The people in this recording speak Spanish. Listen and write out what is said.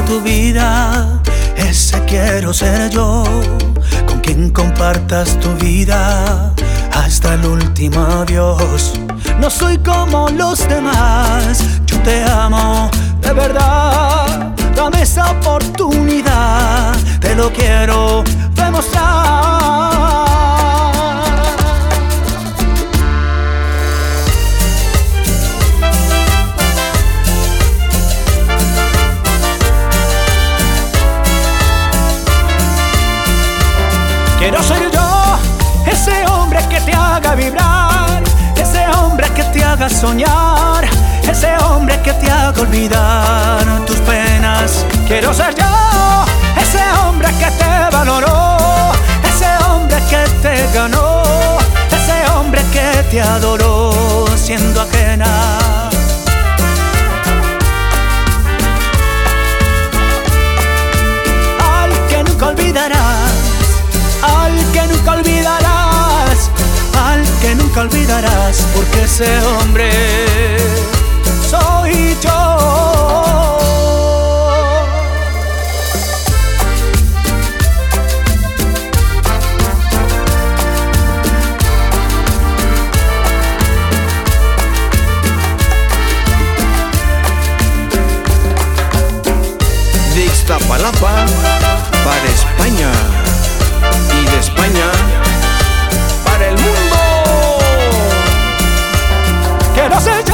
tu vida, ese quiero ser yo, con quien compartas tu vida hasta el último adiós. No soy como los demás, yo te amo de verdad. Dame esa oportunidad, te lo quiero demostrar. Quiero ser yo, ese hombre que te haga vibrar, ese hombre que te haga soñar, ese hombre que te haga olvidar tus penas. Quiero ser yo, ese hombre que te valoró, ese hombre que te ganó, ese hombre que te adoró siendo ajena. Al que nunca olvidarás, al que nunca olvidarás, al que nunca olvidarás, porque ese hombre soy yo. De Iztapalapa para España y de España para el mundo. Quiero ser yo.